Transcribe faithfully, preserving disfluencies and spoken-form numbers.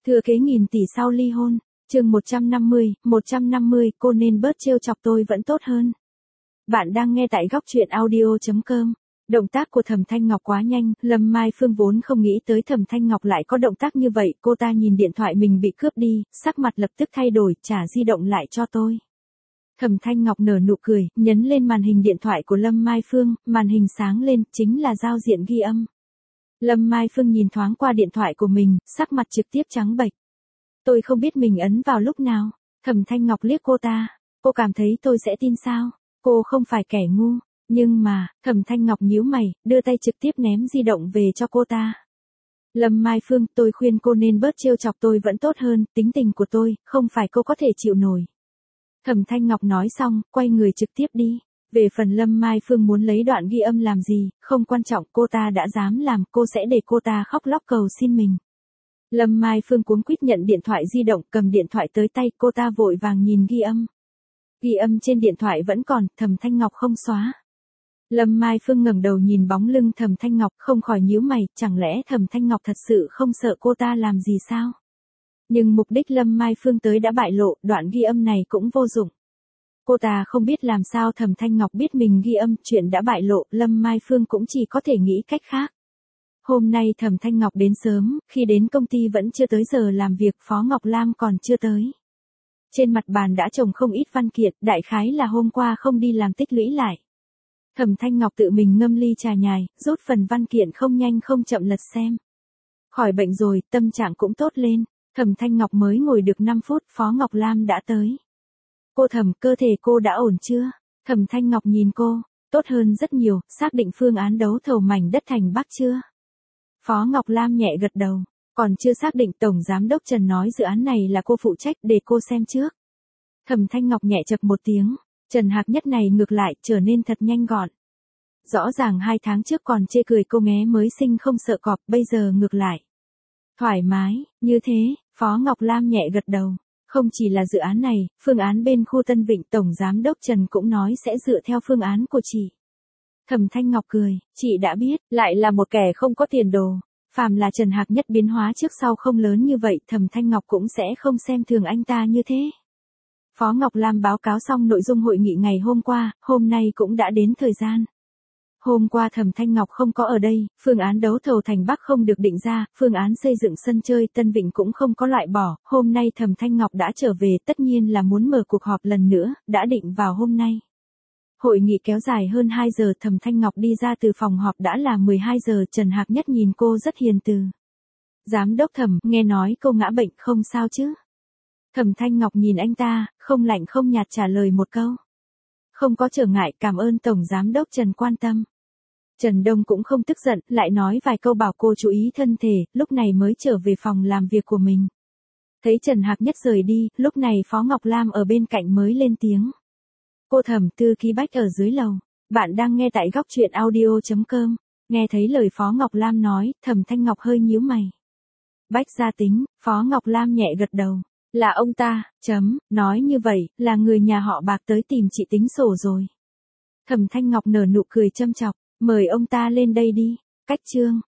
Thừa kế nghìn tỷ sau ly hôn, chương một trăm năm mươi, một trăm năm mươi, cô nên bớt trêu chọc tôi vẫn tốt hơn. Bạn đang nghe tại góc truyện audio chấm com. Động tác của Thẩm Thanh Ngọc quá nhanh, Lâm Mai Phương vốn không nghĩ tới Thẩm Thanh Ngọc lại có động tác như vậy, cô ta nhìn điện thoại mình bị cướp đi, sắc mặt lập tức thay đổi, trả di động lại cho tôi. Thẩm Thanh Ngọc nở nụ cười, nhấn lên màn hình điện thoại của Lâm Mai Phương, màn hình sáng lên, chính là giao diện ghi âm. Lâm Mai Phương nhìn thoáng qua điện thoại của mình, sắc mặt trực tiếp trắng bệch. Tôi không biết mình ấn vào lúc nào. Thẩm Thanh Ngọc liếc cô ta, cô cảm thấy tôi sẽ tin sao? Cô không phải kẻ ngu, nhưng mà, Thẩm Thanh Ngọc nhíu mày, đưa tay trực tiếp ném di động về cho cô ta. Lâm Mai Phương, tôi khuyên cô nên bớt trêu chọc tôi vẫn tốt hơn, tính tình của tôi, không phải cô có thể chịu nổi. Thẩm Thanh Ngọc nói xong, quay người trực tiếp đi. Về phần Lâm Mai Phương muốn lấy đoạn ghi âm làm gì, không quan trọng, cô ta đã dám làm, cô sẽ để cô ta khóc lóc cầu xin mình. Lâm Mai Phương cuống quýt nhận điện thoại di động, cầm điện thoại tới tay, cô ta vội vàng nhìn ghi âm. Ghi âm trên điện thoại vẫn còn, Thẩm Thanh Ngọc không xóa. Lâm Mai Phương ngẩng đầu nhìn bóng lưng Thẩm Thanh Ngọc, không khỏi nhíu mày, chẳng lẽ Thẩm Thanh Ngọc thật sự không sợ cô ta làm gì sao? Nhưng mục đích Lâm Mai Phương tới đã bại lộ, đoạn ghi âm này cũng vô dụng. Cô ta không biết làm sao Thẩm Thanh Ngọc biết mình ghi âm, chuyện đã bại lộ, Lâm Mai Phương cũng chỉ có thể nghĩ cách khác. Hôm nay Thẩm Thanh Ngọc đến sớm, khi đến công ty vẫn chưa tới giờ làm việc, Phó Ngọc Lam còn chưa tới. Trên mặt bàn đã chồng không ít văn kiện, đại khái là hôm qua không đi làm tích lũy lại. Thẩm Thanh Ngọc tự mình ngâm ly trà nhài, rút phần văn kiện không nhanh không chậm lật xem. Khỏi bệnh rồi, tâm trạng cũng tốt lên. Thẩm Thanh Ngọc mới ngồi được năm phút, Phó Ngọc Lam đã tới. Cô Thẩm, cơ thể cô đã ổn chưa? Thẩm Thanh Ngọc nhìn cô, tốt hơn rất nhiều, xác định phương án đấu thầu mảnh đất thành Bắc chưa? Phó Ngọc Lam nhẹ gật đầu, còn chưa xác định, Tổng Giám đốc Trần nói dự án này là cô phụ trách, để cô xem trước. Thẩm Thanh Ngọc nhẹ chập một tiếng, Trần Hạc Nhất này ngược lại, trở nên thật nhanh gọn. Rõ ràng hai tháng trước còn chê cười cô nghé mới sinh không sợ cọp, bây giờ ngược lại. Thoải mái, như thế, Phó Ngọc Lam nhẹ gật đầu. Không chỉ là dự án này, phương án bên khu Tân Vịnh, Tổng Giám đốc Trần cũng nói sẽ dựa theo phương án của chị. Thẩm Thanh Ngọc cười, chị đã biết, lại là một kẻ không có tiền đồ. Phàm là Trần Hạc Nhất biến hóa trước sau không lớn như vậy, Thẩm Thanh Ngọc cũng sẽ không xem thường anh ta như thế. Phó Ngọc Lam báo cáo xong nội dung hội nghị ngày hôm qua, hôm nay cũng đã đến thời gian. Hôm qua Thẩm Thanh Ngọc không có ở đây, phương án đấu thầu thành Bắc không được định ra, phương án xây dựng sân chơi Tân Vịnh cũng không có loại bỏ, hôm nay Thẩm Thanh Ngọc đã trở về, tất nhiên là muốn mở cuộc họp lần nữa, đã định vào hôm nay. Hội nghị kéo dài hơn hai giờ, Thẩm Thanh Ngọc đi ra từ phòng họp đã là mười hai giờ, Trần Hạc Nhất nhìn cô rất hiền từ. Giám đốc Thẩm, nghe nói cô ngã bệnh không sao chứ? Thẩm Thanh Ngọc nhìn anh ta, không lạnh không nhạt trả lời một câu. Không có trở ngại, cảm ơn Tổng Giám đốc Trần quan tâm. Trần Đông cũng không tức giận, lại nói vài câu bảo cô chú ý thân thể, lúc này mới trở về phòng làm việc của mình. Thấy Trần Hạc Nhất rời đi, lúc này Phó Ngọc Lam ở bên cạnh mới lên tiếng. Cô Thẩm, thư ký Bách ở dưới lầu. Bạn đang nghe tại góc truyện audio chấm com. Nghe thấy lời Phó Ngọc Lam nói, Thẩm Thanh Ngọc hơi nhíu mày. Bách gia tính, Phó Ngọc Lam nhẹ gật đầu. Là ông ta, chấm, nói như vậy, là người nhà họ Bạc tới tìm chị tính sổ rồi. Thẩm Thanh Ngọc nở nụ cười châm chọc, mời ông ta lên đây đi. Cách chương.